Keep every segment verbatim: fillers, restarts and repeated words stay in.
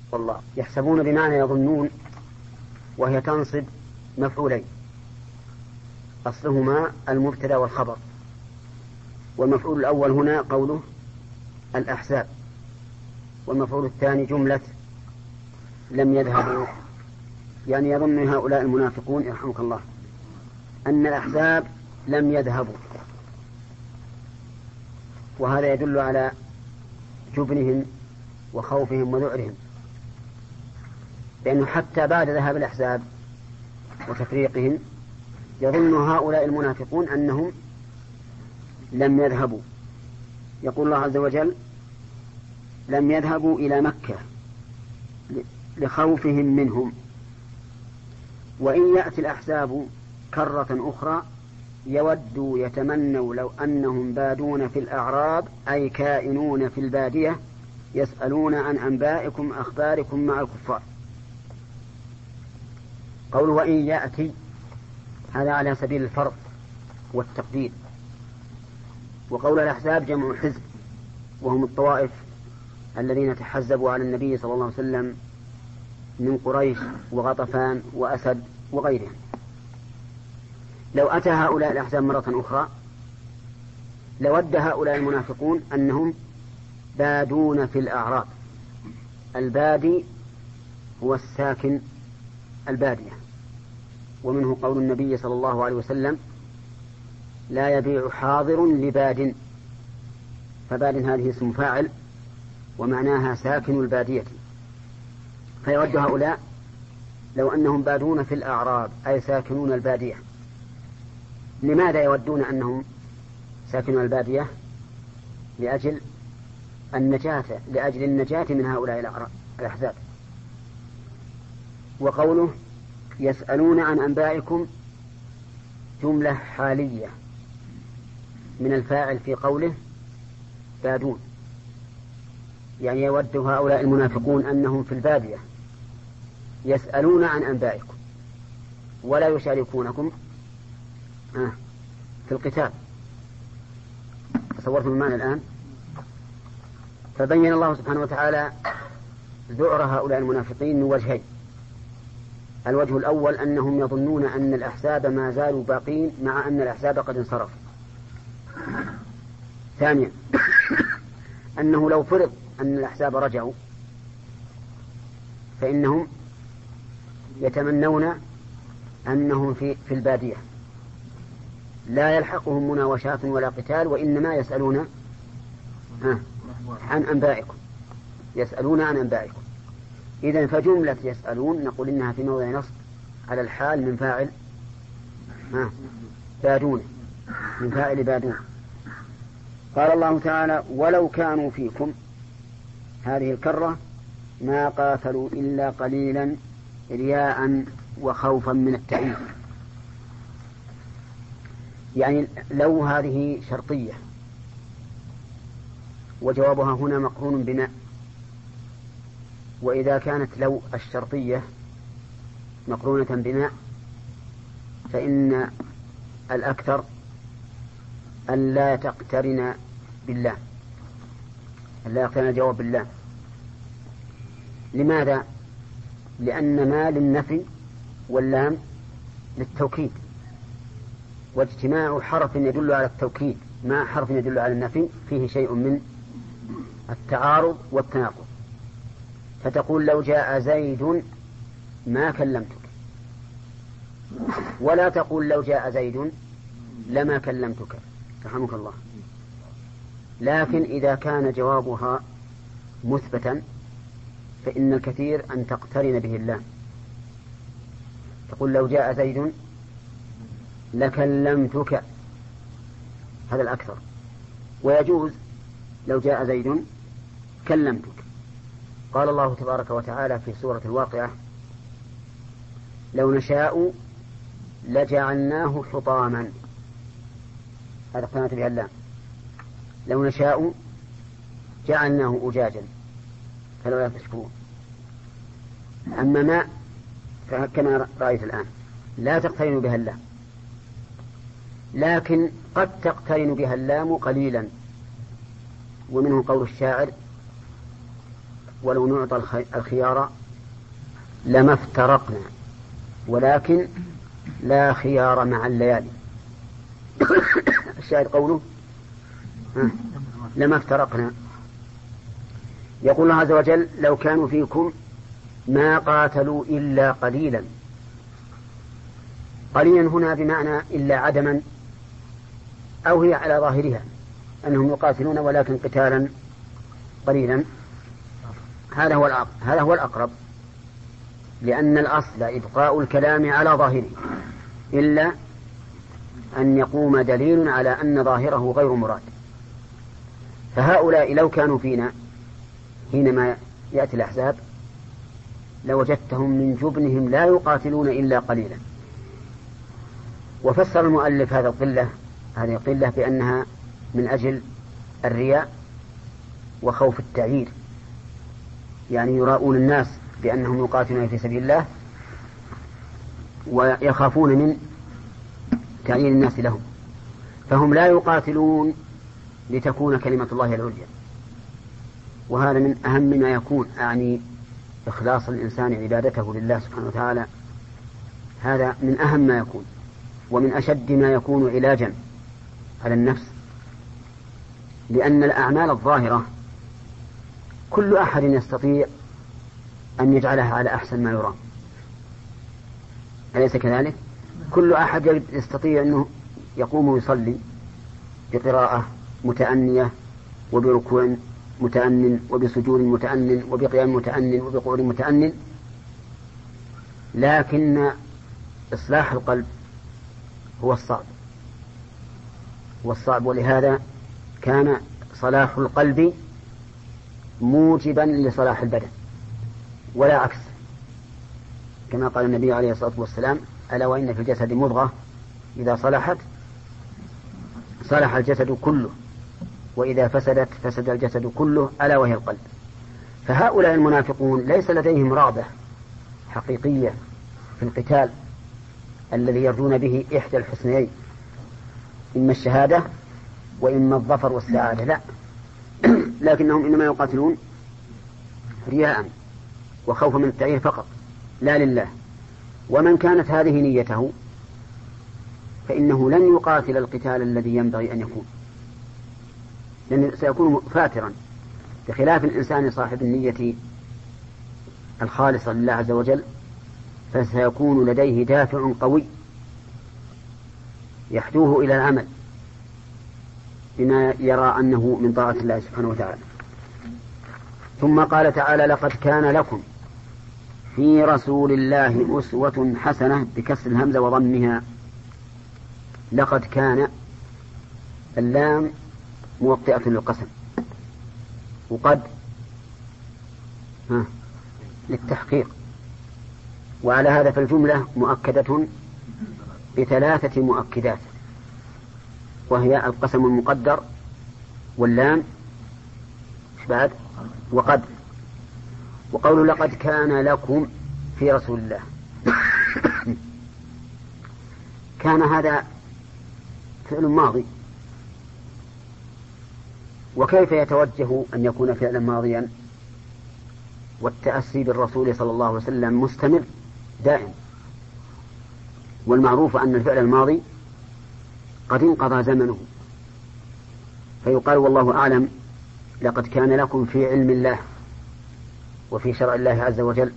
والله يحسبون بمعنى يظنون، وهي تنصب مفعولين أصلهما المبتدأ والخبر، والمفعول الأول هنا قوله الأحزاب، والمفعول الثاني جملة لم يذهبوا. يعني يظن هؤلاء المنافقون يرحمك الله أن الأحزاب لم يذهبوا، وهذا يدل على جبنهم وخوفهم وذعرهم، لأنه حتى بعد ذهاب الأحزاب وتفريقهم يظن هؤلاء المنافقون أنهم لم يذهبوا. يقول الله عز وجل لم يذهبوا إلى مكة لخوفهم منهم، وإن يأتي الأحزاب كرة أخرى يودوا يتمنوا لو أنهم بادون في الأعراب أي كائنون في البادية يسألون عن أنبائكم أخباركم مع الكفار. قول وإن يأتي هذا على سبيل الفرض والتقدير. وقول الأحزاب جمع حزب، وهم الطوائف الذين تحزبوا على النبي صلى الله عليه وسلم من قريش وغطفان وأسد وغيرهم. لو أتى هؤلاء الأحزاب مرة أخرى لود هؤلاء المنافقون أنهم بادون في الأعراب. البادي هو الساكن البادية، ومنه قول النبي صلى الله عليه وسلم لا يبيع حاضر لباد، فباد هذه اسم فاعل ومعناها ساكن البادية. فيود هؤلاء لو أنهم بادون في الأعراب أي ساكنون البادية. لماذا يودون أنهم ساكنون البادية؟ لأجل النجاة لأجل النجاة من هؤلاء الأحزاب. وقوله يسألون عن أنبائكم جملة حالية من الفاعل في قوله بادون، يعني يود هؤلاء المنافقون أنهم في البادية يسألون عن أنبائكم ولا يشاركونكم في القتال. تصورتم المعنى الآن؟ فبين الله سبحانه وتعالى ذعر هؤلاء المنافقين من وجهين. الوجه الأول أنهم يظنون أن الأحزاب ما زالوا باقين مع أن الأحزاب قد انصرفوا. ثانيا أنه لو فرض أن الأحزاب رجعوا فإنهم يتمنون أنهم في, في البادية لا يلحقهم مناوشات ولا قتال، وإنما يسألون عن أنبائكم يسألون عن أنبائكم. إذن فجملة يسألون نقول إنها في موضع نصب على الحال من فاعل بادون من فاعل بادون. قال الله تعالى ولو كانوا فيكم، هذه الكرة ما قاتلوا إلا قليلا رياء وخوفا من التعيين. يعني لو هذه شرطية وجوابها هنا مقرون بما، وإذا كانت لو الشرطية مقرونة بما فإن الأكثر أن لا تقترن بالله، أن لا يقترن الجواب بالله. لماذا؟ لأن ما للنفي واللام للتوكيد، واجتماع حرف يدل على التوكيد مع حرف يدل على النفي فيه شيء من التعارض والتناقض. فتقول لو جاء زيد ما كلمتك، ولا تقول لو جاء زيد لما كلمتك رحمك الله. لكن إذا كان جوابها مثبتا فإن الكثير أن تقترن به اللام، تقول لو جاء زيد لكلمتك، هذا الأكثر. ويجوز لو جاء زيد كلمتك. قال الله تبارك وتعالى في سورة الواقعة لو نشاء لجعلناه حطاما، هذا اقتنعت بها اللام. لو نشاء جعلناه أجاجا فلولا تشكرون. أما ما فكما رأيت الآن لا تقترن بها اللام، لكن قد تقترن بها اللام قليلا. ومنه قول الشاعر ولو نعطى الخيار لما افترقنا ولكن لا خيار مع الليالي. الشاهد قوله لما افترقنا. يقول الله عز وجل لو كانوا فيكم ما قاتلوا إلا قليلا. قليلا هنا بمعنى إلا عدما، أو هي على ظاهرها أنهم يقاتلون ولكن قتالا قليلا. هذا هو هذا هو الأقرب، لأن الأصل إبقاء الكلام على ظاهره إلا أن يقوم دليل على أن ظاهره غير مراد. فهؤلاء لو كانوا فينا حينما يأتي الأحزاب لوجدتهم من جبنهم لا يقاتلون إلا قليلا. وفسر المؤلف هذا القلة هذه القلة بأنها من أجل الرياء وخوف التعيير، يعني يراؤون الناس بأنهم يقاتلون في سبيل الله ويخافون من تعيير الناس لهم، فهم لا يقاتلون لتكون كلمة الله العليا. وهذا من أهم ما يكون، يعني إخلاص الإنسان عبادته لله سبحانه وتعالى، هذا من أهم ما يكون ومن أشد ما يكون علاجا على النفس، لأن الأعمال الظاهرة كل أحد يستطيع أن يجعلها على أحسن ما يرام، أليس كذلك؟ كل أحد يستطيع أنه يقوم ويصلي بقراءة متأنية وبركوع متأنن وبسجود متأنن وبقيام متأنن وبقعود متأنن، لكن إصلاح القلب هو الصعب هو الصعب ولهذا كان صلاح القلب موجبا لصلاح البدن ولا عكس، كما قال النبي عليه الصلاة والسلام ألا وإن في الجسد مضغة إذا صلحت صلح الجسد كله وإذا فسدت فسد الجسد كله ألا وهي القلب. فهؤلاء المنافقون ليس لديهم رغبة حقيقية في القتال الذي يرجون به إحدى الحسنيين، إما الشهادة وإما الظفر والسعادة، لا لكنهم إنما يقاتلون رياء وخوفا من التعيير فقط لا لله. ومن كانت هذه نيته فإنه لن يقاتل القتال الذي ينبغي أن يكون، لأنه سيكون فاترا، بخلاف الإنسان صاحب النية الخالصة لله عز وجل فسيكون لديه دافع قوي يحدوه إلى العمل بما يرى أنه من طاعة الله سبحانه وتعالى. ثم قال تعالى لقد كان لكم في رسول الله أسوة حسنة بكسر الهمزة وضمها. لقد كان اللام موطئة للقسم، وقد ها للتحقيق، وعلى هذا فالجملة مؤكدة بثلاثة مؤكدات، وهي القسم المقدر واللام بعد وقد. وقول لقد كان لكم في رسول الله كان هذا فعل ماضي، وكيف يتوجه أن يكون فعلا ماضيا والتأسي بالرسول صلى الله عليه وسلم مستمر دائم؟ والمعروف أن الفعل الماضي قد انقضى زمنه، فيقال والله أعلم لقد كان لكم في علم الله وفي شرع الله عز وجل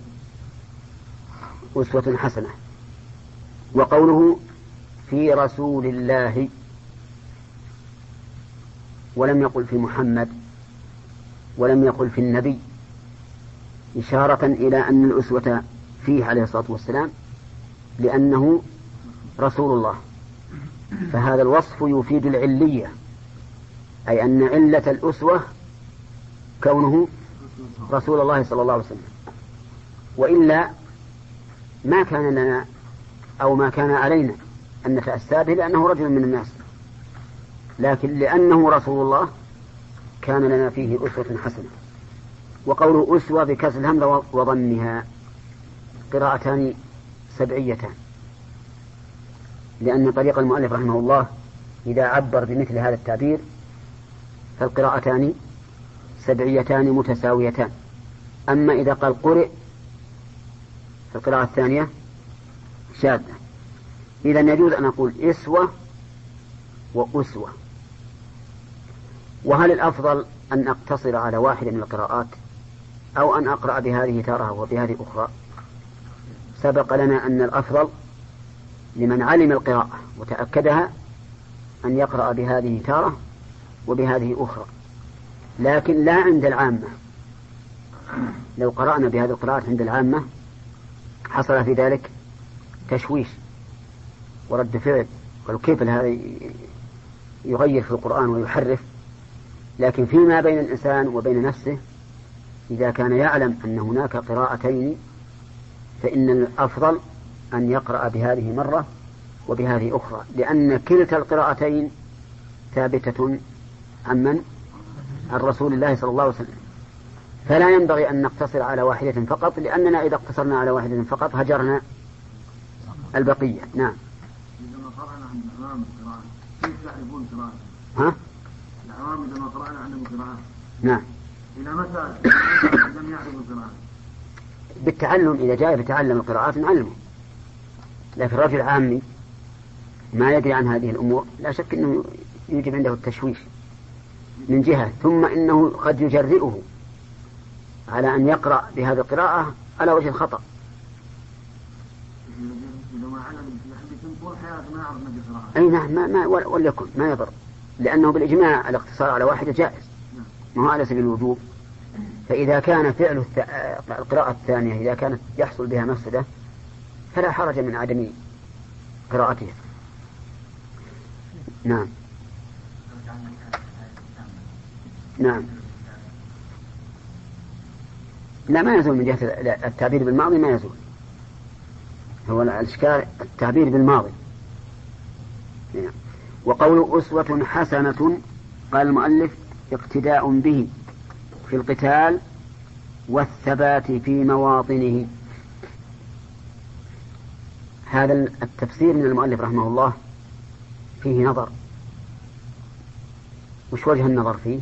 أسوة حسنة. وقوله في رسول الله ولم يقل في محمد ولم يقل في النبي، إشارة إلى أن الأسوة فيه عليه الصلاة والسلام لأنه رسول الله، فهذا الوصف يفيد العلية، أي أن علة الأسوة كونه رسول الله صلى الله عليه وسلم، وإلا ما كان لنا أو ما كان علينا أن نتأسى به لأنه رجل من الناس، لكن لأنه رسول الله كان لنا فيه أسوة حسنة. وقوله أسوة بكسر الهمزة وضمها قراءتان سبعيتان، لأن طريق المؤلف رحمه الله إذا عبر بمثل هذا التعبير فالقراءتان سبعيتان متساويتان، أما إذا قال قرئ في القراءة الثانية شاذة. إذا يجوز أن أقول إسوة وأسوة. وهل الأفضل أن أقتصر على واحدة من القراءات أو أن أقرأ بهذه تارة وبهذه أخرى؟ سبق لنا أن الأفضل لمن علم القراءة وتأكدها أن يقرأ بهذه تارة وبهذه أخرى، لكن لا عند العامة. لو قرأنا بهذه القراءات عند العامة حصل في ذلك تشويش ورد فعل، وكيف هذا يغير في القرآن ويحرف. لكن فيما بين الإنسان وبين نفسه إذا كان يعلم أن هناك قراءتين فإن الأفضل أن يقرأ بهذه مرة وبهذه أخرى، لأن كلتا القراءتين ثابتة عن من؟ عن رسول الله صلى الله عليه وسلم. فلا ينبغي أن نقتصر على واحدة فقط، لأننا إذا اقتصرنا على واحدة فقط هجرنا البقية. نعم. إذا قرأنا عن العوام القراءة كيف يعرفون قراءة؟ ها؟ العوام إذا قرأنا عندهم قراءة. نعم. إلى متى لم يعرفوا القراءة؟ بالتعلم، إذا جاء يتعلم القراءات نعلمه. لكن الرجل عامي ما يدري عن هذه الأمور لا شك أنه يوجب عنده التشويش من جهة، ثم إنه قد يجرئه على أن يقرأ بهذه القراءة على وجه الخطأ. أي نعم، ما ما وليكن ما يضر، لأنه بالإجماع الاقتصار على واحدة جائز، ما هو على سبيل الوجوب. فإذا كان فعل القراءة الثانية إذا كانت يحصل بها مفسدة فلا حرج من عدم قراءتها. نعم. نعم. لا ما يزول من جهة التعبير بالماضي، ما يزول. هو الإشكال التعبير بالماضي. نعم. وقول أسوة حسنة قال المؤلف اقتداء به في القتال والثبات في مواطنه. هذا التفسير من المؤلف رحمه الله فيه نظر. وش وجه النظر فيه؟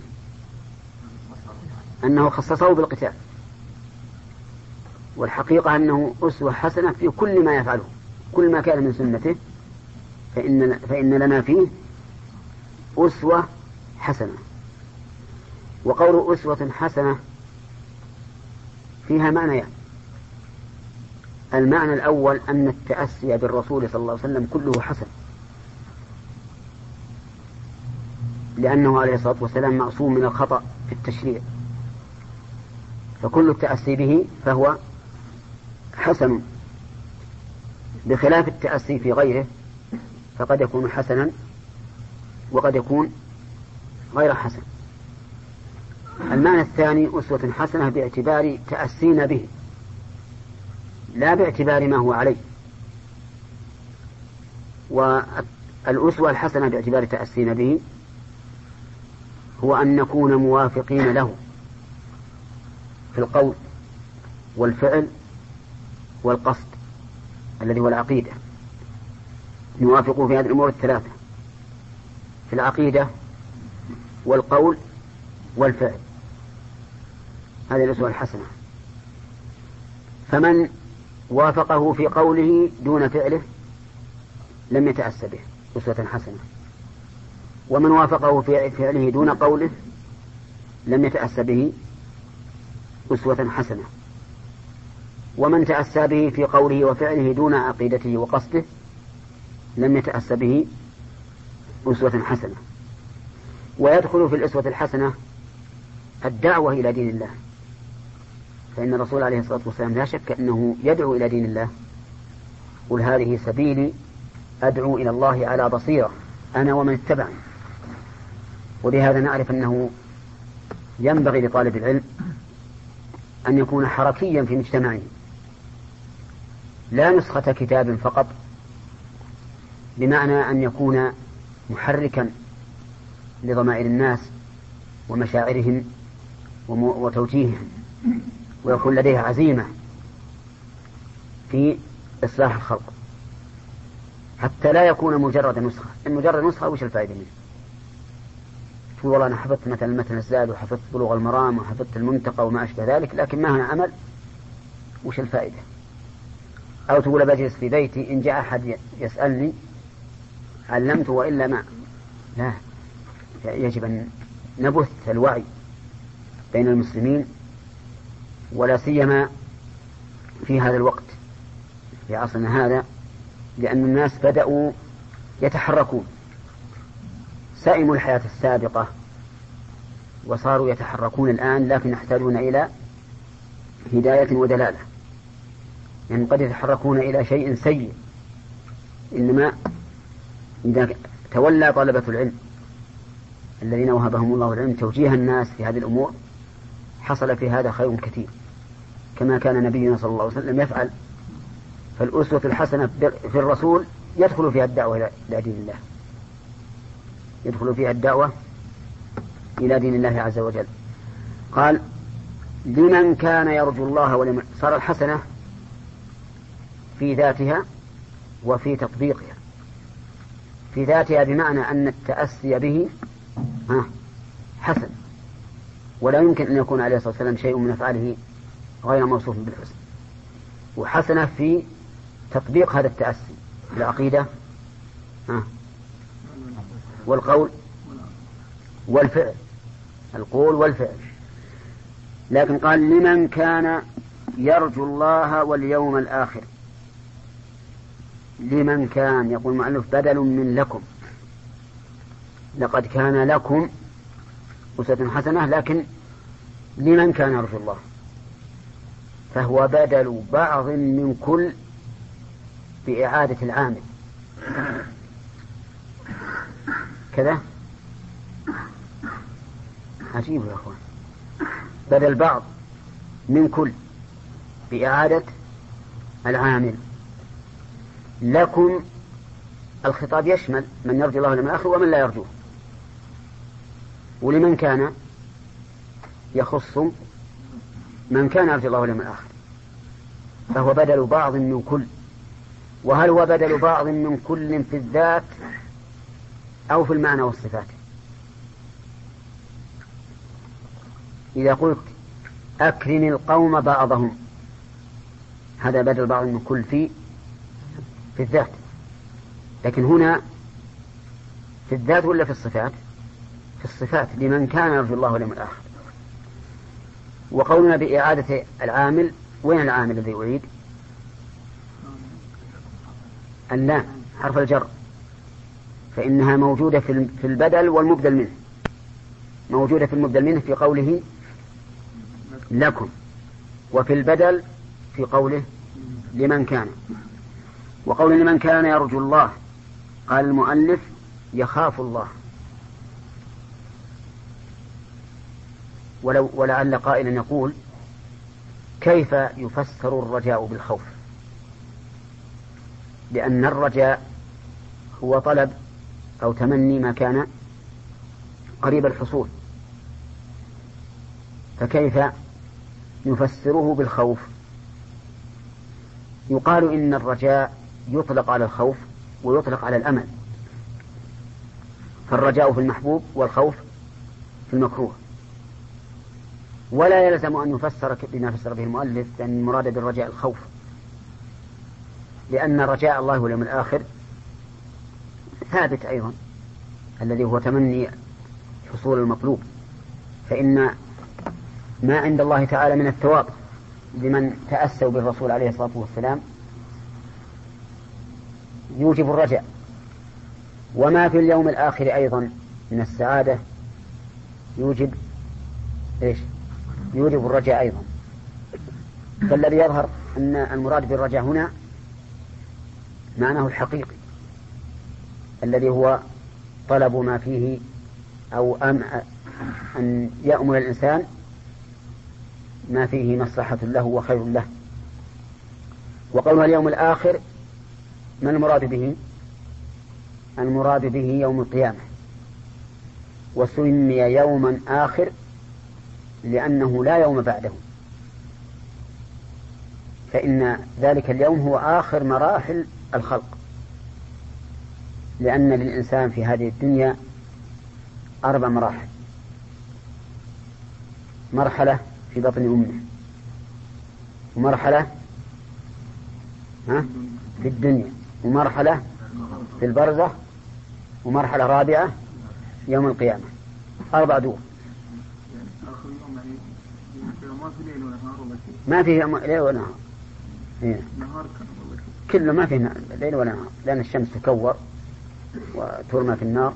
أنه خصصه بالقتال، والحقيقة أنه أسوة حسنة في كل ما يفعله، كل ما كان من سنته فإن, فإن لنا فيه أسوة حسنة. وقول أسوة حسنة فيها معنى يعني. المعنى الأول أن التأسي بالرسول صلى الله عليه وسلم كله حسن، لأنه عليه الصلاة والسلام معصوم من الخطأ في التشريع، فكل التأسي به فهو حسن، بخلاف التأسي في غيره فقد يكون حسنا وقد يكون غير حسن. المعنى الثاني أسوة حسنة باعتبار تأسينا به لا باعتبار ما هو عليه. والأسوة الحسنة باعتبار تأسينا به هو أن نكون موافقين له في القول والفعل والقصد الذي هو العقيدة. نوافقه في هذه الأمور الثلاثة، في العقيدة والقول والفعل. هذه الأسوة الحسنة. فمن وافقه في قوله دون فعله لم يتأسى به، أسوة حسنة. ومن وافقه في فعله دون قوله لم يتأسى به، أسوة حسنة. ومن تأسى به في قوله وفعله دون عقيدته وقصده لم يتأسى به، أسوة حسنة. ويدخل في الأسوة الحسنة الدعوة إلى دين الله، فإن الرسول عليه الصلاة والسلام لا شك أنه يدعو إلى دين الله. قل هذه سبيلي أدعو إلى الله على بصيرة أنا ومن اتبعني. ولهذا نعرف أنه ينبغي لطالب العلم أن يكون حركيا في مجتمعه، لا نسخة كتاب فقط، بمعنى أن يكون محركا لضمائر الناس ومشاعرهم وتوجيههم، ويكون لديه عزيمة في إصلاح الخلق، حتى لا يكون مجرد نسخة. المجرد نسخة وش الفائدة منه؟ تقول والله أنا حفظت مثلا مثل الزاد وحفظت بلوغ المرام وحفظت المنتقى وما أشبه ذلك، لكن ما هنا عمل، وش الفائدة؟ أو تقول بجلس في بيتي إن جاء أحد يسألني علمته وإلا ما. لا، يجب أن نبث الوعي بين المسلمين، ولا سيما في هذا الوقت في عصرنا هذا، لأن الناس بدأوا يتحركون، سئموا الحياة السابقة وصاروا يتحركون الآن، لكن يحتاجون إلى هداية ودلالة، يعني قد يتحركون إلى شيء سيء. إنما إذا تولى طلبة العلم الذين وهبهم الله العلم توجيه الناس في هذه الأمور حصل في هذا خير كثير، كما كان نبينا صلى الله عليه وسلم يفعل. فالأسوة الحسنة في الرسول يدخل فيها الدعوة إلى دين الله، يدخل فيها الدعوة إلى دين الله عز وجل. قال لمن كان يرجو الله ولمن. صار الحسنة في ذاتها وفي تطبيقها. في ذاتها بمعنى أن التأسي به حسن، ولا يمكن أن يكون عليه الصلاة والسلام شيء من أفعاله غير موصوف بالحسن. وحسنة في تطبيق هذا التأسي في العقيدة والقول والفعل، القول والفعل. لكن قال لمن كان يرجو الله واليوم الآخر. لمن كان، يقول المؤلف بدل من لكم، لقد كان لكم أسوة حسنة، لكن لمن كان يرجو الله، فهو بدل بعض من كل بإعادة العامل كذا. عجيب يا أخوان، بدل بعض من كل بإعادة العامل. لكم الخطاب يشمل من يرجو الله واليوم الآخر ومن لا يرجوه، ولمن كان يخص من كان يرجو الله واليوم الآخر، فهو بدل بعض من كل. وهل هو بدل بعض من كل في الذات أو في المعنى والصفات؟ إذا قلت أكرم القوم بعضهم، هذا بدل بعض من كل في في الذات، لكن هنا في الذات ولا في الصفات؟ في الصفات، لمن كان يرجو الله واليوم الآخر. وقولنا بإعادة العامل، وين العامل الذي يعيد؟ اللام حرف الجر، فإنها موجودة في البدل والمبدل منه، موجودة في المبدل منه في قوله لكم، وفي البدل في قوله لمن كان. وقول لمن كان يرجو الله، قال المؤلف يخاف الله. ولو ولعل قائلا يقول كيف يفسر الرجاء بالخوف؟ لأن الرجاء هو طلب أو تمني ما كان قريب الحصول، فكيف نفسره بالخوف؟ يقال إن الرجاء يطلق على الخوف ويطلق على الأمل، فالرجاء في المحبوب والخوف في المكروه. ولا يلزم أن يفسر بما فسر به المؤلف، لأن المراد بالرجاء الخوف، لأن رجاء الله واليوم الآخر ثابت أيضا، الذي هو تمني حصول المطلوب. فإن ما عند الله تعالى من الثواب لمن تأسوا بالرسول عليه الصلاة والسلام يوجب الرجاء، وما في اليوم الآخر أيضا من السعادة يوجب إيش؟ يوجب الرجاء أيضا. فالذي يظهر أن المراد بالرجاء هنا معناه الحقيقي، الذي هو طلب ما فيه أو أم أن يأمل الإنسان ما فيه مصلحة له وخير له. وقولها اليوم الآخر ما المراد به؟ المراد به يوم القيامة، وسمي يوما آخر لأنه لا يوم بعده، فإن ذلك اليوم هو آخر مراحل الخلق، لأن للإنسان في هذه الدنيا أربع مراحل. مرحلة في بطن أمه، ومرحلة ها في الدنيا، ومرحلة في البرزخ، ومرحلة رابعة يوم القيامة. أربع دور. ما فيه ليل ولا نهار. إيه. كله ما فيه ليل ولا نهار، لأن الشمس تكور وترمى في النار.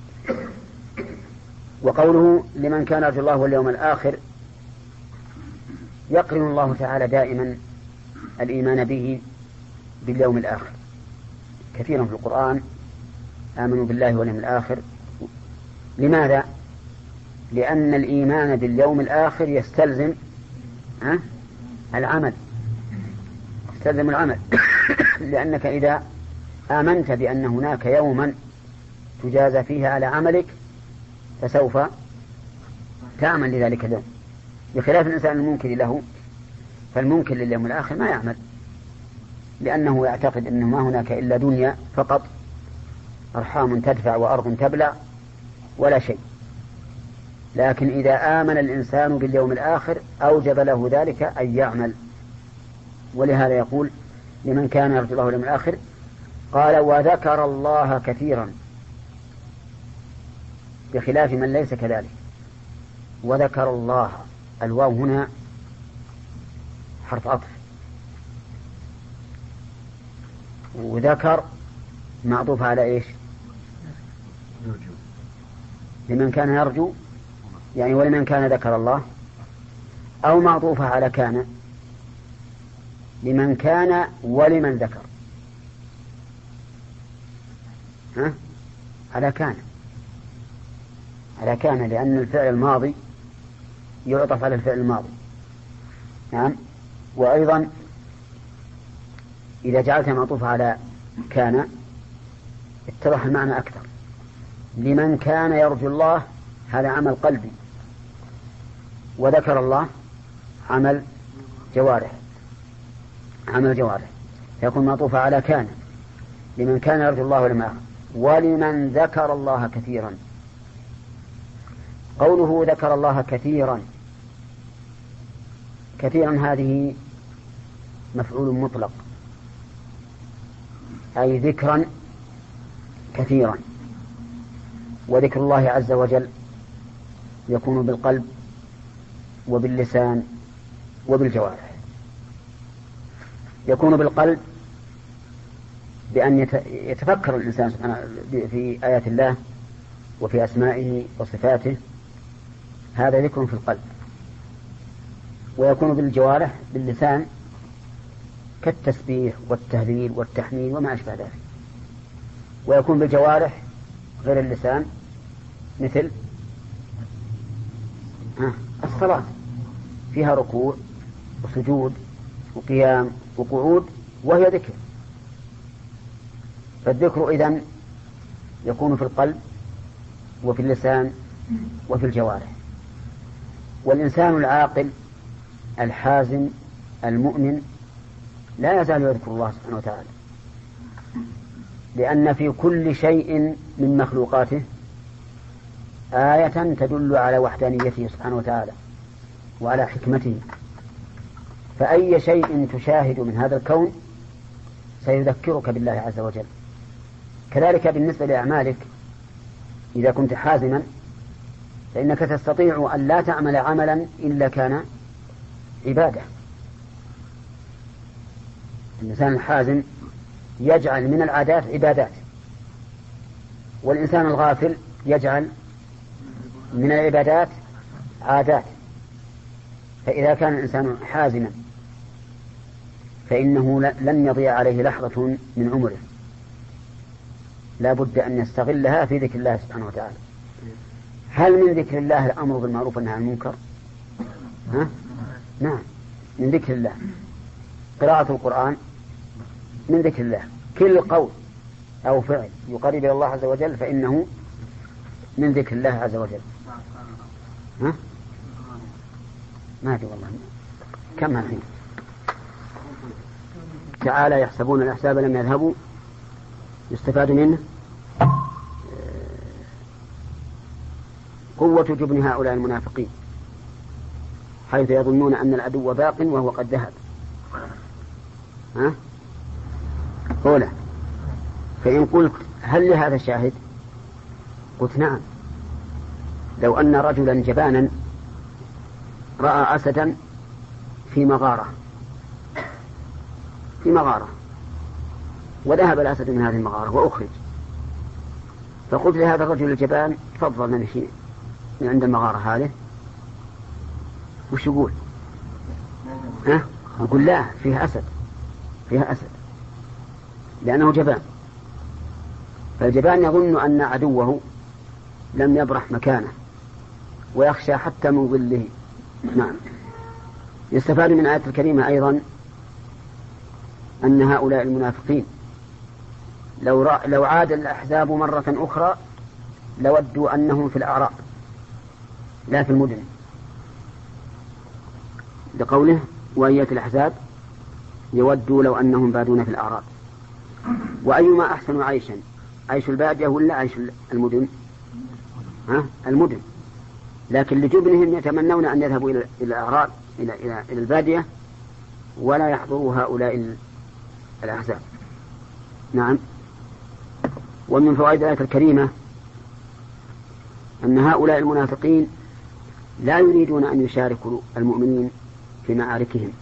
وقوله لمن كان يرجو الله واليوم الآخر، يقرن الله تعالى دائما الإيمان به باليوم الآخر. كثيرا في القرآن آمنوا بالله واليوم الآخر. لماذا؟ لأن الإيمان باليوم الآخر يستلزم ها؟ العمل، يستلزم العمل. لأنك إذا آمنت بأن هناك يوما تجازى فيها على عملك فسوف تعمل لذلك اليوم، بخلاف الإنسان المنكر له. فالمنكر لليوم الآخر ما يعمل، لأنه يعتقد أنه ما هناك إلا دنيا فقط، أرحام تدفع وأرض تبلع ولا شيء. لكن إذا آمن الإنسان باليوم الآخر أوجب له ذلك أن يعمل. ولهذا يقول لمن كان يرجو الله واليوم الآخر، قال وذكر الله كثيرا، بخلاف من ليس كذلك. وذكر الله، الواو هنا حرف عطف، وذكر معطوف على إيش؟ لمن كان يرجو، يعني ولمن كان ذكر الله، أو معطوفة على كان، لمن كان ولمن ذكر. ها؟ على كان، على كان، لأن الفعل الماضي يعطف على الفعل الماضي. نعم. وأيضا إذا جعلت معطوفة على كان اتضح المعنى أكثر. لمن كان يرجو الله هذا عمل قلبي، وذكر الله عمل جوارح، عمل جوارح، يكون معطوفة على كان. لمن كان يرجو الله ولما ولمن ذكر الله كثيرا. قوله ذكر الله كثيرا، كثيرا هذه مفعول مطلق، أي ذكرا كثيرا. وذكر الله عز وجل يكون بالقلب وباللسان وبالجوارح. يكون بالقلب بأن يتفكر الإنسان سبحانه في آيات الله وفي أسمائه وصفاته، هذا ذكر في القلب. ويكون بالجوارح باللسان كالتسبيح والتهليل والتحميد وما أشبه ذلك. ويكون بالجوارح غير اللسان مثل الصلاة، فيها ركوع وسجود وقيام وقعود، وهي ذكر. فالذكر إذن يكون في القلب وفي اللسان وفي الجوارح. والإنسان العاقل الحازم المؤمن لا يزال يذكر الله سبحانه وتعالى، لأن في كل شيء من مخلوقاته آية تدل على وحدانيته سبحانه وتعالى وعلى حكمته. فأي شيء تشاهد من هذا الكون سيذكرك بالله عز وجل. كذلك بالنسبة لأعمالك، إذا كنت حازما فإنك تستطيع أن لا تعمل عملا إلا كان عبادة. الإنسان الحازم يجعل من العادات عبادات، والإنسان الغافل يجعل من العبادات عادات. فإذا كان الإنسان حازما فإنه لن يضيع عليه لحظة من عمره، لا بد أن يستغلها في ذكر الله سبحانه وتعالى. هل من ذكر الله الأمر بالمعروف والنهي عن المنكر؟ ها؟ نعم، من ذكر الله. قراءة القرآن من ذكر الله. كل قول أو فعل يقرب إلى الله عز وجل فإنه من ذكر الله عز وجل. ها؟ ما أدري والله كم الحين. تعالى يحسبون الأحساب لم يذهبوا، يستفاد منه قوة جبن هؤلاء المنافقين، حيث يظنون أن العدو باق وهو قد ذهب. ها؟ أولى. فإن قلت هل لهذا شاهد؟ قلت نعم. لو أن رجلا جبانا رأى أسدا في مغارة في مغارة وذهب الأسد من هذه المغارة وأخرج، فقلت لهذا الرجل الجبان تفضل نمشي من عند المغارة هذه، وش يقول؟ ها؟ يقول لا، فيها أسد فيها أسد لأنه جبان. فالجبان يظن أن عدوه لم يبرح مكانه ويخشى حتى من ظله. نعم. يستفاد من الآية الكريمة أيضا أن هؤلاء المنافقين لو, رأ... لو عاد الأحزاب مرة أخرى لودوا أنهم في الأعراب لا في المدن، لقوله وأية الأحزاب يودوا لو أنهم بادون في الأعراب. وأيما أحسن عيشا، عيش البادية ولا عيش المدن؟ ها؟ المدن. لكن لجبنهم يتمنون أن يذهبوا إلى الأعراب إلى إلى إلى البادية ولا يحضروا هؤلاء الأحزاب. نعم. ومن فوائد الآية الكريمة أن هؤلاء المنافقين لا يريدون أن يشاركوا المؤمنين في معاركهم،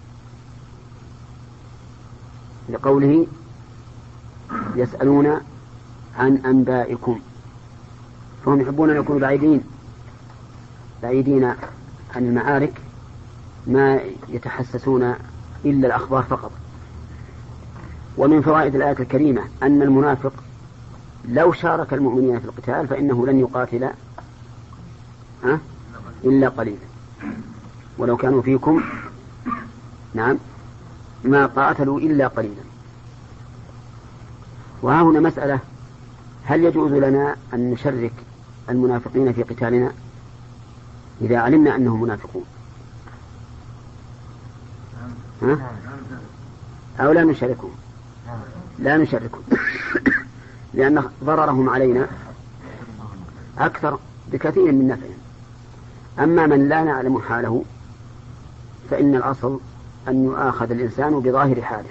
لقوله يسألون عن أنبائكم، فهم يحبون أن يكونوا بعيدين بعيدين عن المعارك، ما يتحسسون إلا الأخبار فقط. ومن فوائد الآية الكريمة أن المنافق لو شارك المؤمنين في القتال فإنه لن يقاتل ها؟ إلا قليلا، ولو كانوا فيكم نعم ما قاتلوا إلا قليلا. وها هنا مسألة، هل يجوز لنا أن نشرك المنافقين في قتالنا إذا علمنا أنهم منافقون؟ ها؟ أو لا نشاركهم؟ لا نشاركهم لأن ضررهم علينا أكثر بكثير من نفعهم. أما من لا نعلم حاله فإن الأصل أن يؤاخذ الإنسان بظاهر حاله.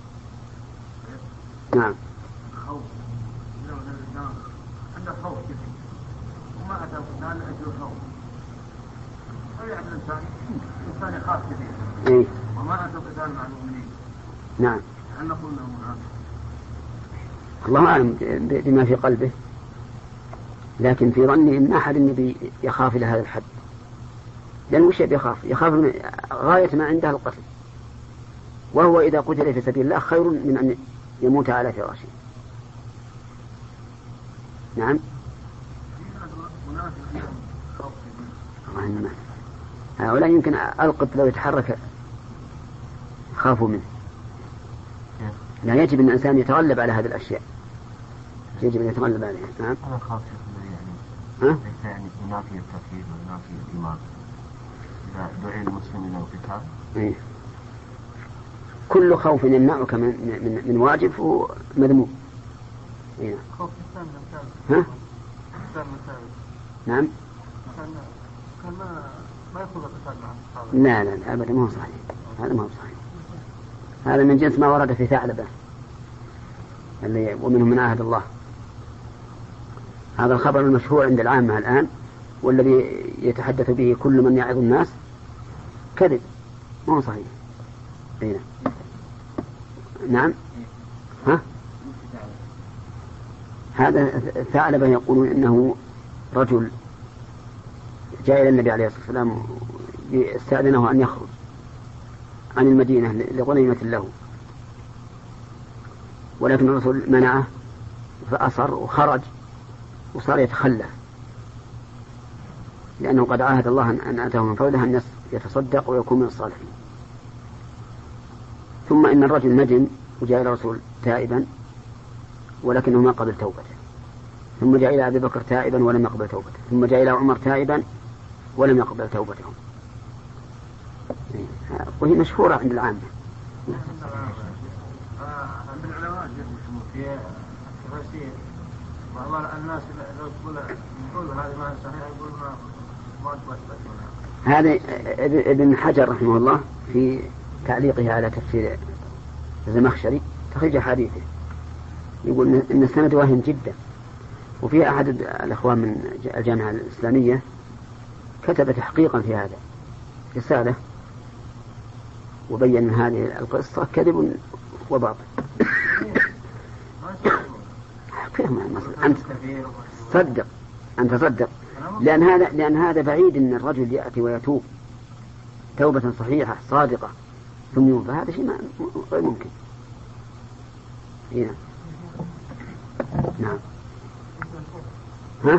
نعم. خوف لو الإنسان عنده خوف كثير وما أتى القتال لأجل الخوف، فيعمل الإنسان الإنسان يخاف كثير إيه؟ وما أتى القتال مع المؤمنين. نعم. هل نقول له منافق؟ الله أعلم بما في قلبه، لكن في ظني إن أحد النبي يخاف إلى هذا الحد، لأن وش يخاف؟ يخاف من غاية ما عنده القتل، وهو إذا قتل في سبيل الله خير من أن يموت على فراشه. نعم. هؤلاء يمكن القط لو يتحرك خافوا منه. لا، يجب أن الإنسان يتغلب على هذه الأشياء، يجب أن يتغلب عليها. نعم. أنا خاف يعني ها؟ ليس يعني ينافي التوحيد وينافي الإيمان إذا دعي المسلم إلى القتال. إيه. كل خوف يمنعك من من من واجب هو مذموم. إيه. خوف الإنسان من ها؟ الإنسان من نعم. كان كان ما ما يدخل القتال مع الصحابة. لا لا لا أبدا، ما هو صحيح، هذا ما هو صحيح. هذا من جنس ما ورد في ثعلبة اللي ومنهم من عهد الله. هذا الخبر المشهور عند العامة الآن والذي يتحدث به كل من يعظ الناس كذب، ما هو صحيح. هنا. نعم. ها؟ هذا ثعلبة يقولون إنه رجل جاء إلى النبي عليه الصلاة والسلام استأذنه أن يخرج عن المدينة لغنيمة له، ولكن الرسول منعه فأصر وخرج وصار يتخلف، لأنه قد عاهد الله أن آتاه من فضله أن يتصدق ويكون من الصالحين. ثم إن الرجل ندم وجاء إلى الرسول تائبا ولكنه ما قبل توبته، ثم جاء إلى أبي بكر تائبا ولم يقبل توبته، ثم جاء إلى عمر تائبا ولم يقبل توبته، وهي مشهورة عند العامة. من العلماء في الروسية والله الناس لو تقول يقول هذه ما صحيح يقول ما ما تثبت. هذا ابن حجر رحمه الله في تعليقه على تفسير الزمخشري تخرج حديثه يقول إن السند واهن جدا. وفي أحد الأخوان من الجامعة الإسلامية كتب تحقيقا في هذا رسالة وبين هذه القصة كذب وباطل. أنت صدق أنت صدق لأن هذا لأن هذا بعيد أن الرجل يأتي ويتوب توبة صحيحة صادقة ثم يوم، فهذا شيء غير ممكن. هنا. نعم. ها؟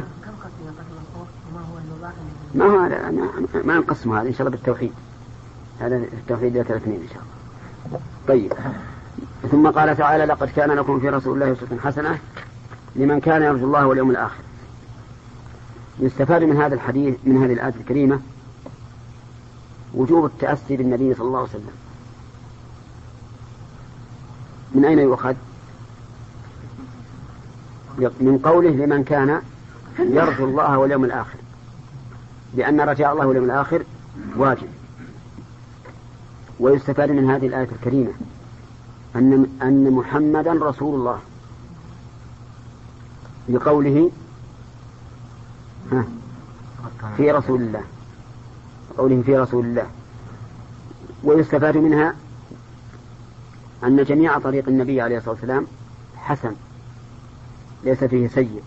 ما هو هذا ما نقسم هذا إن شاء الله بالتوحيد. هذا التوحيد ذات الاثنين إن شاء الله. طيب. ثم قال تعالى: لقد كان لكم في رسول الله أسوة حسنة لمن كان يرجو الله واليوم الآخر. يستفاد من هذا الحديث من هذه الآية الكريمة وجوب التأسي بالنبي صلى الله عليه وسلم. من أين يؤخذ؟ من قوله لمن كان يرجو الله واليوم الآخر، لأن رجاء الله واليوم الآخر واجب. ويستفاد من هذه الآية الكريمة أن أن محمدا رسول الله لقوله في رسول الله قوله في رسول الله. ويستفاد منها أن جميع طريق النبي عليه الصلاة والسلام حسن ليس فيه سيء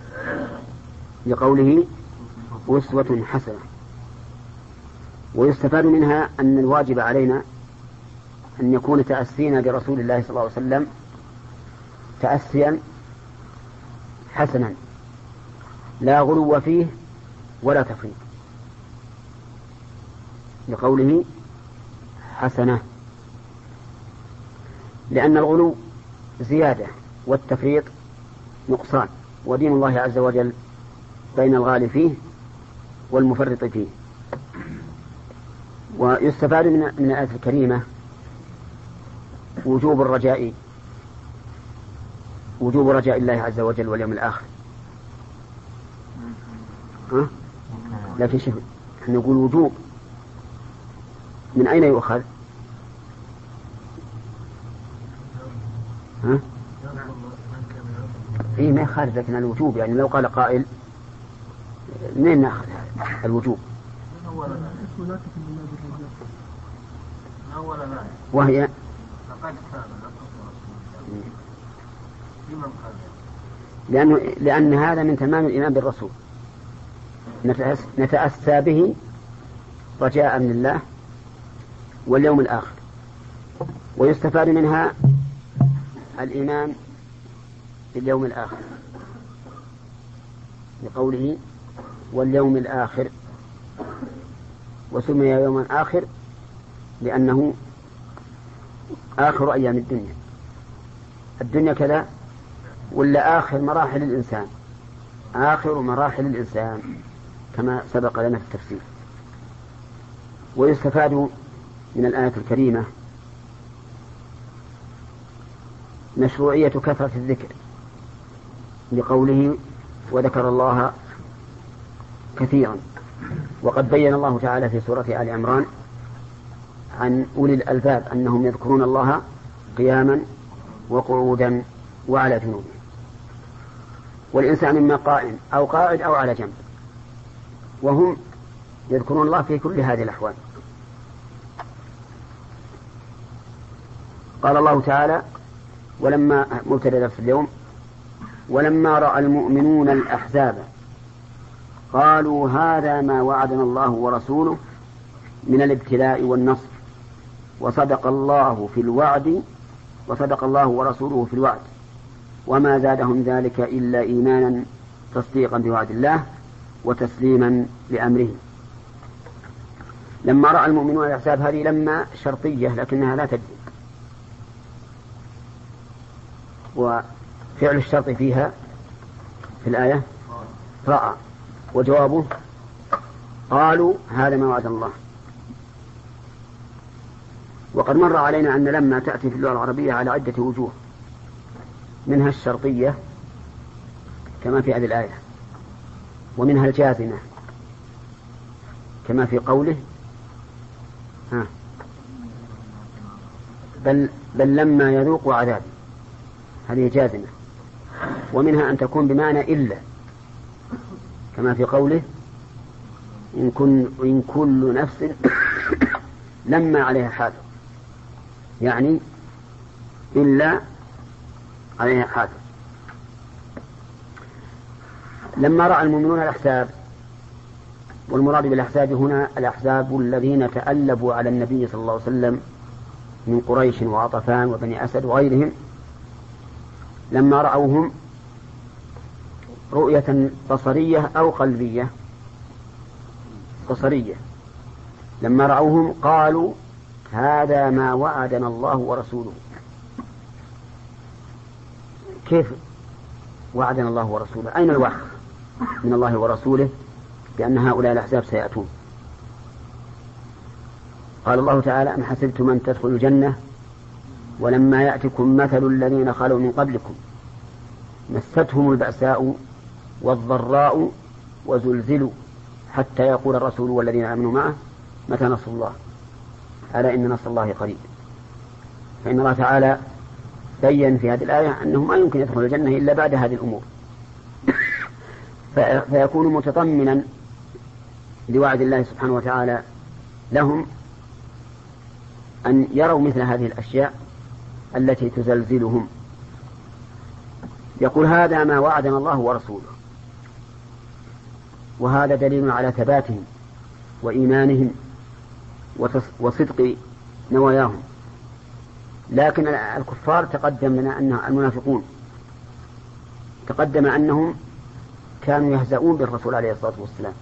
لقوله أسوة حسنة. ويستفاد منها أن الواجب علينا أن يكون تأسينا برسول الله صلى الله عليه وسلم تأسيا حسنا لا غلو فيه ولا تفريط لقوله حسنة، لأن الغلو زيادة والتفريط نقصان، ودين الله عز وجل بين الغالي فيه والمفرط فيه. ويستفاد من الآية الكريمة وجوب الرجاء وجوب رجاء الله عز وجل واليوم الآخر. ها؟ لكن شوف نقول وجوب من أين يؤخذ؟ ها؟ إيه ما يخالف، لكن الوجوب يعني لو قال قائل منين نأخذ الوجوب؟ وهي لأنه لأن هذا من تمام الإيمان بالرسول، نتأسى به رجاء من الله واليوم الآخر. ويستفاد منها الإيمان باليوم الآخر لقوله واليوم الآخر، وسمي يوما آخر لأنه آخر أيام الدنيا. الدنيا كذا ولا آخر مراحل الإنسان، آخر مراحل الإنسان كما سبق لنا في التفسير. ويستفاد من الآية الكريمة مشروعية كثرة الذكر لقوله وذكر الله كثيرا. وقد بين الله تعالى في سورة آل عمران عن أولي الألباب أنهم يذكرون الله قياما وقعودا وعلى جنوبه، والإنسان إما قائم أو قاعد أو على جنب، وهم يذكرون الله في كل هذه الأحوال. قال الله تعالى ولما مبتدأ في اليوم ولما رأى المؤمنون الأحزاب قالوا هذا ما وعدنا الله ورسوله من الابتلاء والنصر وصدق الله في الوعد وصدق الله ورسوله في الوعد وما زادهم ذلك إلا إيمانا تصديقا بوعد الله وتسليما لأمره. لما رأى المؤمنون الأحزاب هذه لما شرطية لكنها لا تجزم، وفعل الشرط فيها في الآية رأى، وجوابه قالوا هذا ما وعد الله. وقد مر علينا أن لما تأتي في اللغة العربية على عدة وجوه، منها الشرطية كما في هذه الآية، ومنها الجازمة كما في قوله ها بل, بل لما يذوقوا عذابي، هذه جازمة. ومنها أن تكون بمعنى إلا كما في قوله إن, كن إن كل نفس لما عليها حافظ، يعني إلا عليها حافظ. لما رأى المؤمنون الأحزاب، والمراد بالأحزاب هنا الأحزاب الذين تألبوا على النبي صلى الله عليه وسلم من قريش وعطفان وبني أسد وغيرهم، لما رأوهم رؤية بصرية أو قلبية، بصرية، لما رأوهم قالوا هذا ما وعدنا الله ورسوله. كيف وعدنا الله ورسوله؟ أين الوعد من الله ورسوله بأن هؤلاء الأحزاب سيأتون؟ قال الله تعالى أم حسبتم أن تدخلوا الجنة ولما يأتكم مثل الذين خلوا من قبلكم مستهم البأساء والضراء وزلزلوا حتى يقول الرسول والذين آمنوا معه متى نصر الله ألا إن نصر الله قريب. فإن الله تعالى بين في هذه الآية أنه ما يمكن يدخل الجنة إلا بعد هذه الأمور فيكون متضمنا لوعد الله سبحانه وتعالى لهم أن يروا مثل هذه الأشياء التي تزلزلهم. يقول هذا ما وعدنا الله ورسوله، وهذا دليل على ثباتهم وإيمانهم وصدق نواياهم. لكن الكفار تقدم لنا أن المنافقون تقدم أنهم كانوا يهزؤون بالرسول عليه الصلاة والسلام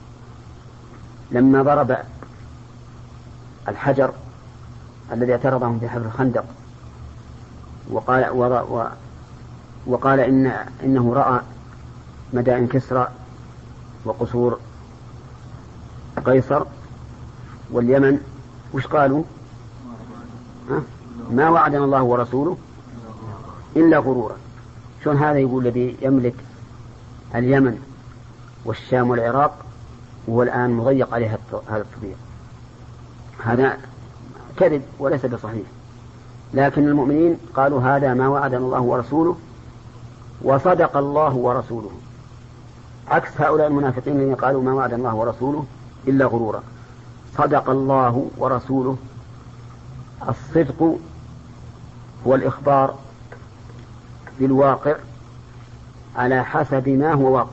لما ضرب الحجر الذي اعترضهم في حفر الخندق وقال, وقال إن إنه رأى مدائن كسرى وقصور قيصر واليمن. وش قالوا؟ ها؟ ما وعدنا الله ورسوله إلا غرورا. شون هذا يقول الذي يملك اليمن والشام والعراق وهو الآن مضيق عليه هذا التضييق؟ هذا كذب وليس بصحيح. لكن المؤمنين قالوا هذا ما وعدنا الله ورسوله وصدق الله ورسوله، عكس هؤلاء المنافقين الذين قالوا ما وعدنا الله ورسوله إلا غرورا. صدق الله ورسوله. الصدق هو الإخبار بالواقع على حسب ما هو واقع،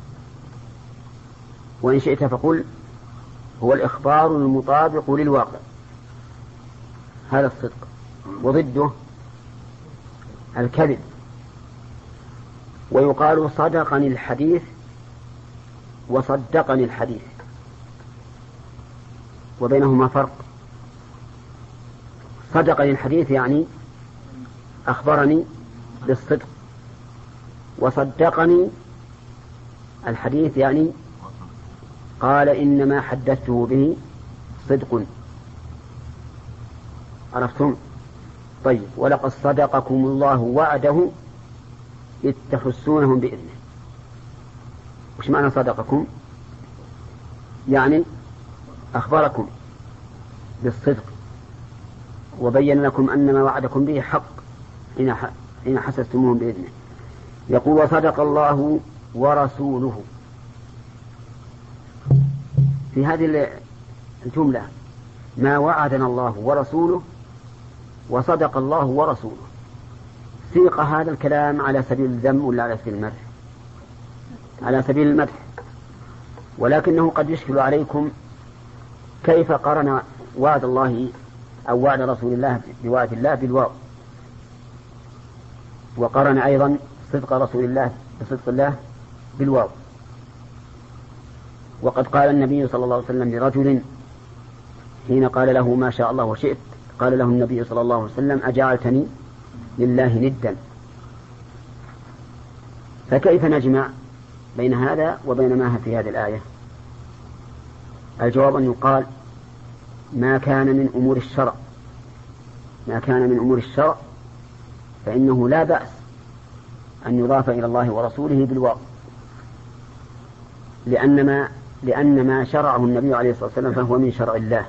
وإن شئت فقل هو الإخبار المطابق للواقع، هذا الصدق. وضده الكذب. ويقال صدقني الحديث وصدقني الحديث، وبينهما فرق. صدقني الحديث يعني أخبرني بالصدق، وصدقني الحديث يعني قال إنما حدثته به صدق. عرفتم؟ طيب. ولقد صدقكم الله وعده إذ تحسونهم بإذنه. وش معنى صدقكم؟ يعني أخبركم بالصدق وبين لكم أن ما وعدكم به حق حين حسستموهم بإذنه. يقول وصدق الله ورسوله. في هذه الجملة ما وعدنا الله ورسوله وصدق الله ورسوله. سيق هذا الكلام على سبيل الذم ولا على سبيل المدح؟ على سبيل المدح. ولكنه قد يشكل عليكم كيف قرن وعد الله أو وعد رسول الله بوعد الله بالواو، وقرن أيضا صدق رسول الله بصدق الله بالواو. وقد قال النبي صلى الله عليه وسلم لرجل حين قال له ما شاء الله وشئت، قال له النبي صلى الله عليه وسلم أجعلتني لله ندا. فكيف نجمع بين هذا وبين ما في هذه الآية؟ الجواب أن يقال ما كان من أمور الشرع ما كان من أمور الشرع فإنه لا بأس أن يضاف إلى الله ورسوله بالواو، لأن ما لأن ما شرعه النبي عليه الصلاة والسلام فهو من شرع الله،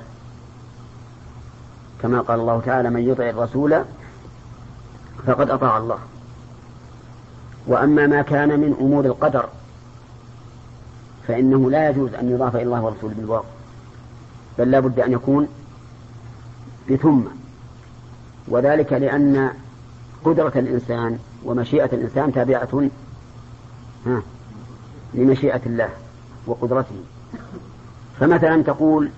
كما قال الله تعالى: من يطع الرسول فقد أطاع الله. وأما ما كان من أمور القدر فإنه لا يجوز أن يضاف إلى الله ورسوله بالواو، بل لا بد أن يكون بثم، وذلك لأن قدرة الإنسان ومشيئة الإنسان تابعة لمشيئة الله وقدرته. فمثلا تقول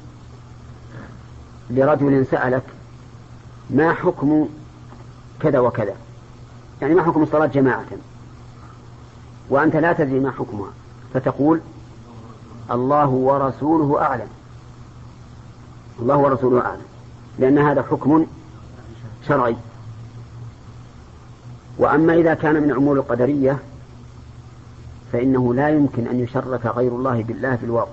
لرجل سألك: ما حكم كذا وكذا، يعني ما حكم الصلاة جماعة، وأنت لا تدري ما حكمها، فتقول: الله ورسوله أعلم، الله ورسوله أعلم، لأن هذا حكم شرعي. وأما إذا كان من الأمور القدرية فإنه لا يمكن أن يشرك غير الله بالله في الواو،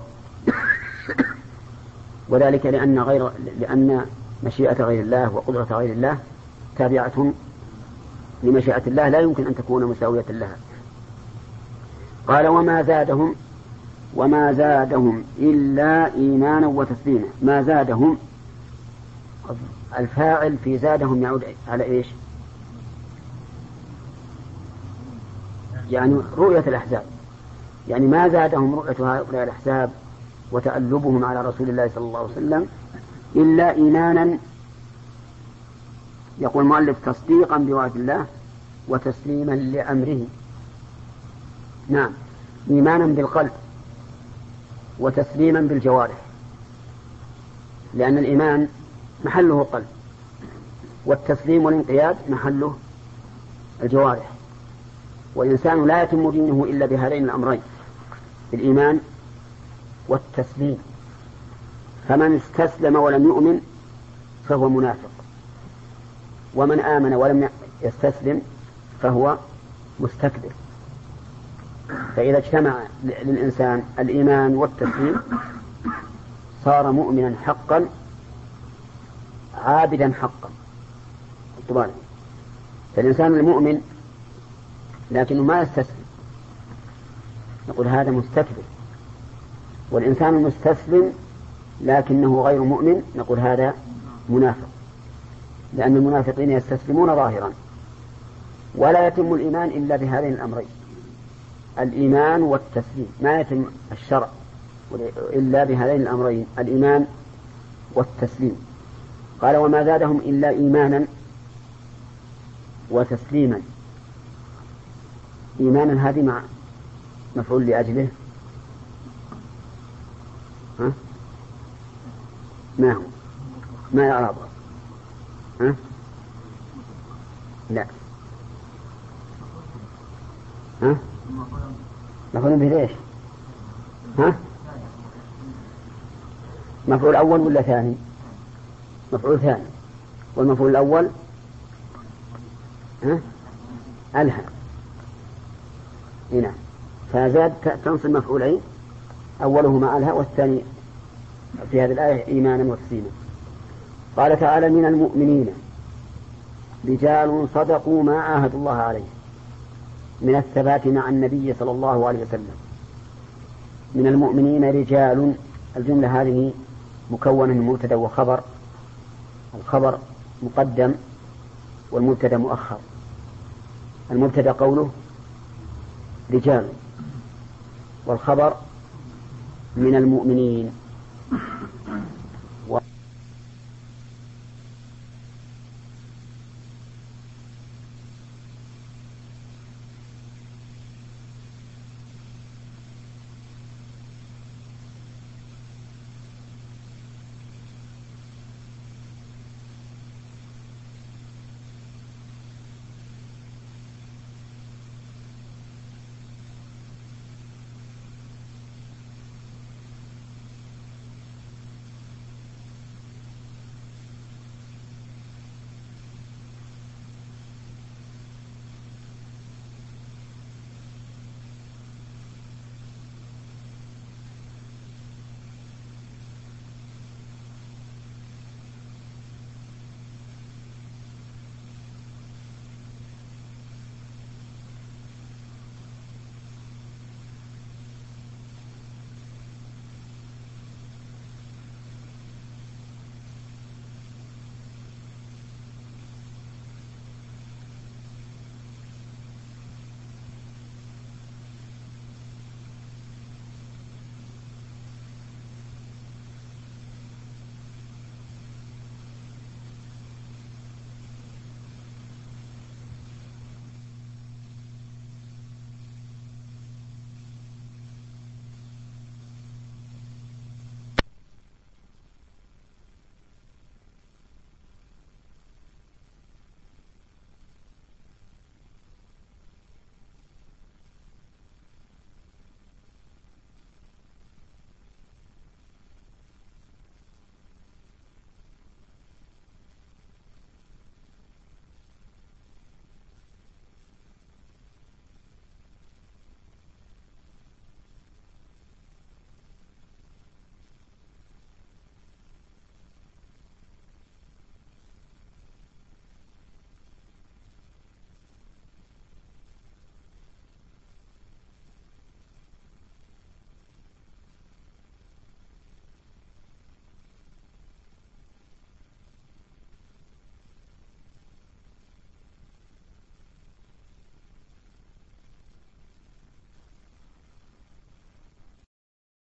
وذلك لأن غير لأن مشيئة غير الله وقدرة غير الله تابعة لمشيئة الله، لا يمكن أن تكون مساوية لها. قال: وما زادهم وما زادهم إلا إيمانا وتسليما. ما زادهم، الفاعل في زادهم يعود على إيش؟ يعني رؤية الأحزاب، يعني ما زادهم رؤية هؤلاء الأحزاب وتألبهم على رسول الله صلى الله عليه وسلم إلا إيمانا، يقول المؤلف: تصديقا بوعد الله وتسليما لأمره. نعم، إيمانا بالقلب وتسليما بالجوارح، لأن الإيمان محله القلب، والتسليم والانقياد محله الجوارح. والإنسان لا يتم دينه إلا بهذين الأمرين، بالإيمان والتسليم. فمن استسلم ولم يؤمن فهو منافق، ومن آمن ولم يستسلم فهو مستكبر. فإذا اجتمع للإنسان الإيمان والتسليم صار مؤمنا حقا عابدا حقا. طبعا فالإنسان المؤمن لكنه ما يستسلم نقول هذا مستكبر، والإنسان المستسلم لكنه غير مؤمن نقول هذا منافق، لأن المنافقين يستسلمون ظاهرا. ولا يتم الإيمان إلا بهذين الأمرين، الإيمان والتسليم، ما يتم الشرع إلا بهذين الأمرين، الإيمان والتسليم. قال: وما زادهم إلا إيمانا وتسليما. إيمانا هذه مع مفعول لأجله، ها؟ ما هو ما يعرضها، ها؟ لا، ها؟ مفعول به ليش؟ ها؟ مفعول أول ولا ثاني؟ مفعول ثاني، والمفعول الأول ها؟ ألها. هنا فزاد تنصب مفعولين، أولهما ألها والثاني في هذه الآية إيمانا وتسليما. قال تعالى: من المؤمنين رجال صدقوا ما عاهدوا الله عليه، من الثبات مع النبي صلى الله عليه وسلم. من المؤمنين رجال، الجملة هذه مكونة من مبتدأ وخبر، الخبر مقدم والمبتدأ مؤخر. المبتدأ قوله رجال، والخبر من المؤمنين.